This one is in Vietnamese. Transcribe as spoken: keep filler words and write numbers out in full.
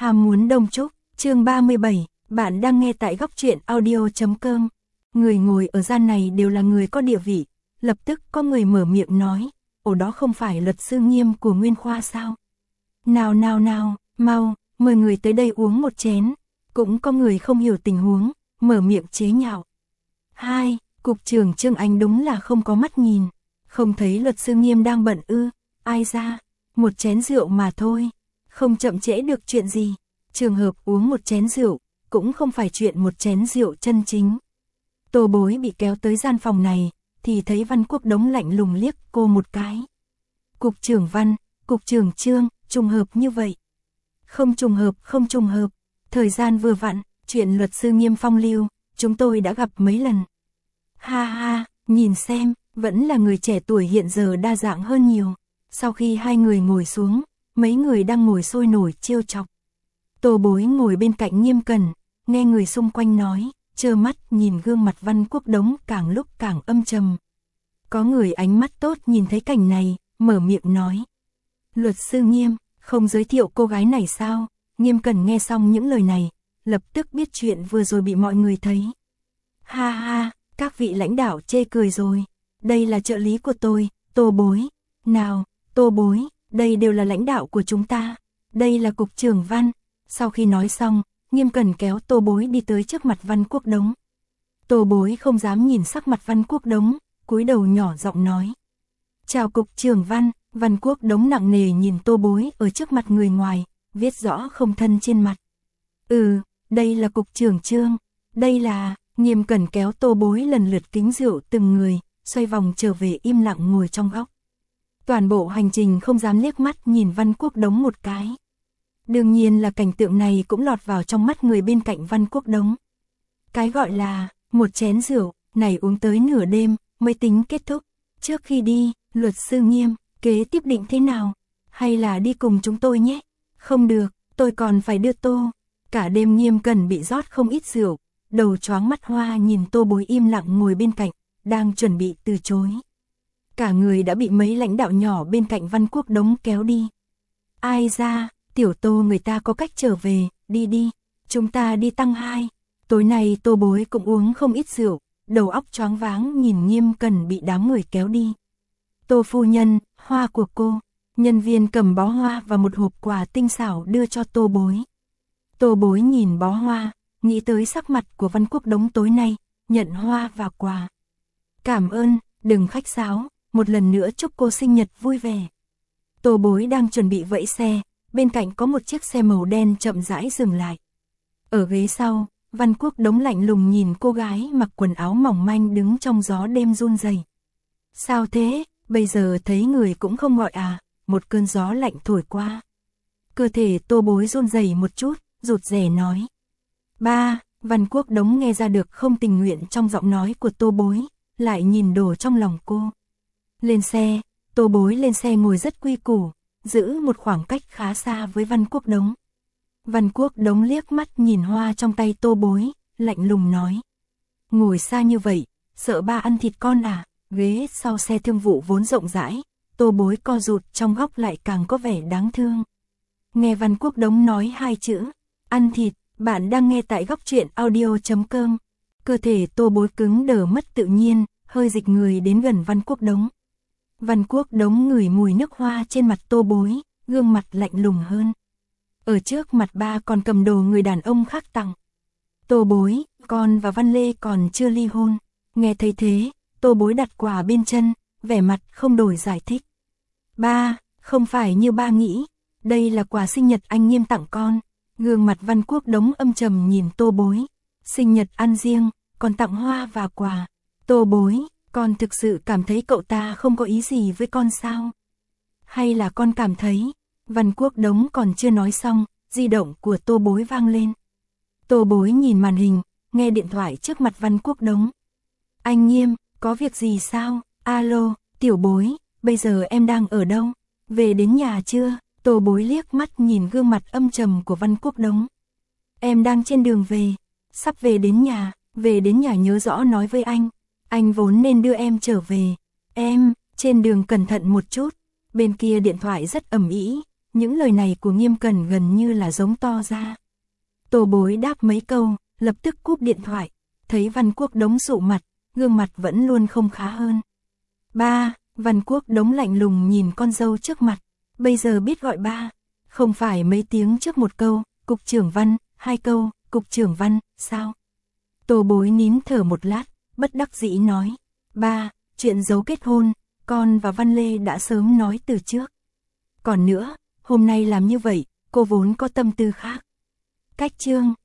Ham muốn đông trúc, chương ba mươi bảy, bạn đang nghe tại góc truyện audio.com. Người ngồi ở gian này đều là người có địa vị, lập tức có người mở miệng nói, ồ đó không phải luật sư Nghiêm của Nguyên Khoa sao? Nào nào nào, mau, mời người tới đây uống một chén. Cũng có người không hiểu tình huống, mở miệng chế nhạo. Hai, cục trưởng Trương Anh đúng là không có mắt nhìn, không thấy luật sư Nghiêm đang bận ư, ai ra, một chén rượu mà thôi, không chậm trễ được chuyện gì. Trường hợp uống một chén rượu, cũng không phải chuyện một chén rượu chân chính. Tô Bối bị kéo tới gian phòng này, thì thấy Văn Quốc Đống lạnh lùng liếc cô một cái. Cục trưởng Văn, cục trưởng Trương, trùng hợp như vậy. Không trùng hợp, không trùng hợp, thời gian vừa vặn, chuyện luật sư Nghiêm phong lưu, chúng tôi đã gặp mấy lần. Ha ha, nhìn xem, vẫn là người trẻ tuổi hiện giờ đa dạng hơn nhiều. Sau khi hai người ngồi xuống, mấy người đang ngồi sôi nổi trêu chọc. Tô Bối ngồi bên cạnh Nghiêm Cẩn, nghe người xung quanh nói, trơ mắt nhìn gương mặt Văn Quốc Đống càng lúc càng âm trầm. Có người ánh mắt tốt nhìn thấy cảnh này, mở miệng nói. Luật sư Nghiêm, không giới thiệu cô gái này sao? Nghiêm Cẩn nghe xong những lời này, lập tức biết chuyện vừa rồi bị mọi người thấy. Ha ha, các vị lãnh đạo chê cười rồi. Đây là trợ lý của tôi, Tô Bối. Nào, Tô Bối, đây đều là lãnh đạo của chúng ta. Đây là cục trưởng Văn. Sau khi nói xong, Nghiêm Cẩn kéo Tô Bối đi tới trước mặt Văn Quốc Đống. Tô Bối không dám nhìn sắc mặt Văn Quốc Đống, cúi đầu nhỏ giọng nói. Chào cục trưởng Văn. Văn Quốc Đống nặng nề nhìn Tô Bối ở trước mặt người ngoài, viết rõ không thân trên mặt. Ừ, đây là cục trưởng Trương. Đây là, Nghiêm Cẩn kéo Tô Bối lần lượt kính rượu từng người, xoay vòng trở về im lặng ngồi trong góc. Toàn bộ hành trình không dám liếc mắt nhìn Văn Quốc Đống một cái. Đương nhiên là cảnh tượng này cũng lọt vào trong mắt người bên cạnh Văn Quốc Đống. Cái gọi là, một chén rượu, này uống tới nửa đêm, mới tính kết thúc. Trước khi đi, luật sư Nghiêm, kế tiếp định thế nào? Hay là đi cùng chúng tôi nhé? Không được, tôi còn phải đưa Tô. Cả đêm Nghiêm Cẩn bị rót không ít rượu, đầu choáng mắt hoa nhìn Tô Bối im lặng ngồi bên cạnh, đang chuẩn bị từ chối. Cả người đã bị mấy lãnh đạo nhỏ bên cạnh Văn Quốc Đống kéo đi. Ai ra, tiểu Tô người ta có cách trở về, đi đi, chúng ta đi tăng hai. Tối nay Tô Bối cũng uống không ít rượu, đầu óc choáng váng nhìn Nghiêm Cẩn bị đám người kéo đi. Tô phu nhân, hoa của cô. Nhân viên cầm bó hoa và một hộp quà tinh xảo đưa cho Tô Bối. Tô Bối nhìn bó hoa, nghĩ tới sắc mặt của Văn Quốc Đống tối nay, nhận hoa và quà. Cảm ơn, đừng khách sáo, một lần nữa chúc cô sinh nhật vui vẻ. Tô Bối đang chuẩn bị vẫy xe, bên cạnh có một chiếc xe màu đen chậm rãi dừng lại. Ở ghế sau, Văn Quốc Đống lạnh lùng nhìn cô gái mặc quần áo mỏng manh đứng trong gió đêm run rẩy. Sao thế, bây giờ thấy người cũng không gọi à? Một cơn gió lạnh thổi qua. Cơ thể Tô Bối run rẩy một chút, rụt rè nói. Ba, Văn Quốc Đống nghe ra được không tình nguyện trong giọng nói của Tô Bối, lại nhìn đồ trong lòng cô. Lên xe, Tô Bối lên xe ngồi rất quy củ, giữ một khoảng cách khá xa với Văn Quốc Đống. Văn Quốc Đống liếc mắt nhìn hoa trong tay Tô Bối, lạnh lùng nói. Ngồi xa như vậy, sợ ba ăn thịt con à? Ghế sau xe thương vụ vốn rộng rãi, Tô Bối co rụt trong góc lại càng có vẻ đáng thương. Nghe Văn Quốc Đống nói hai chữ, ăn thịt, bạn đang nghe tại góc truyện audio.com. Cơ thể Tô Bối cứng đờ mất tự nhiên, hơi dịch người đến gần Văn Quốc Đống. Văn Quốc Đống ngửi mùi nước hoa trên mặt Tô Bối, gương mặt lạnh lùng hơn. Ở trước mặt ba còn cầm đồ người đàn ông khác tặng. Tô Bối, con và Văn Lê còn chưa ly hôn. Nghe thấy thế, Tô Bối đặt quà bên chân, vẻ mặt không đổi giải thích. Ba, không phải như ba nghĩ, đây là quà sinh nhật anh Nghiêm tặng con. Gương mặt Văn Quốc Đống âm trầm nhìn Tô Bối. Sinh nhật ăn riêng, còn tặng hoa và quà. Tô Bối, con thực sự cảm thấy cậu ta không có ý gì với con sao? Hay là con cảm thấy? Văn Quốc Đống còn chưa nói xong, di động của Tô Bối vang lên. Tô Bối nhìn màn hình, nghe điện thoại trước mặt Văn Quốc Đống. Anh Nghiêm, có việc gì sao? Alo, tiểu Bối, bây giờ em đang ở đâu? Về đến nhà chưa? Tô Bối liếc mắt nhìn gương mặt âm trầm của Văn Quốc Đống. Em đang trên đường về, sắp về đến nhà, về đến nhà nhớ rõ nói với anh. Anh vốn nên đưa em trở về. Em, trên đường cẩn thận một chút. Bên kia điện thoại rất ầm ĩ, Những lời này của Nghiêm Cẩn gần như là giống to ra. Tô Bối đáp mấy câu, lập tức cúp điện thoại, thấy Văn Quốc Đống sụ mặt, gương mặt vẫn luôn không khá hơn. Ba, Văn Quốc Đống lạnh lùng nhìn con dâu trước mặt, bây giờ biết gọi ba, không phải mấy tiếng trước một câu, cục trưởng Văn, hai câu, cục trưởng Văn, sao? Tô Bối nín thở một lát, bất đắc dĩ nói, ba, chuyện giấu kết hôn, con và Văn Lê đã sớm nói từ trước. Còn nữa, hôm nay làm như vậy, cô vốn có tâm tư khác. Cách chương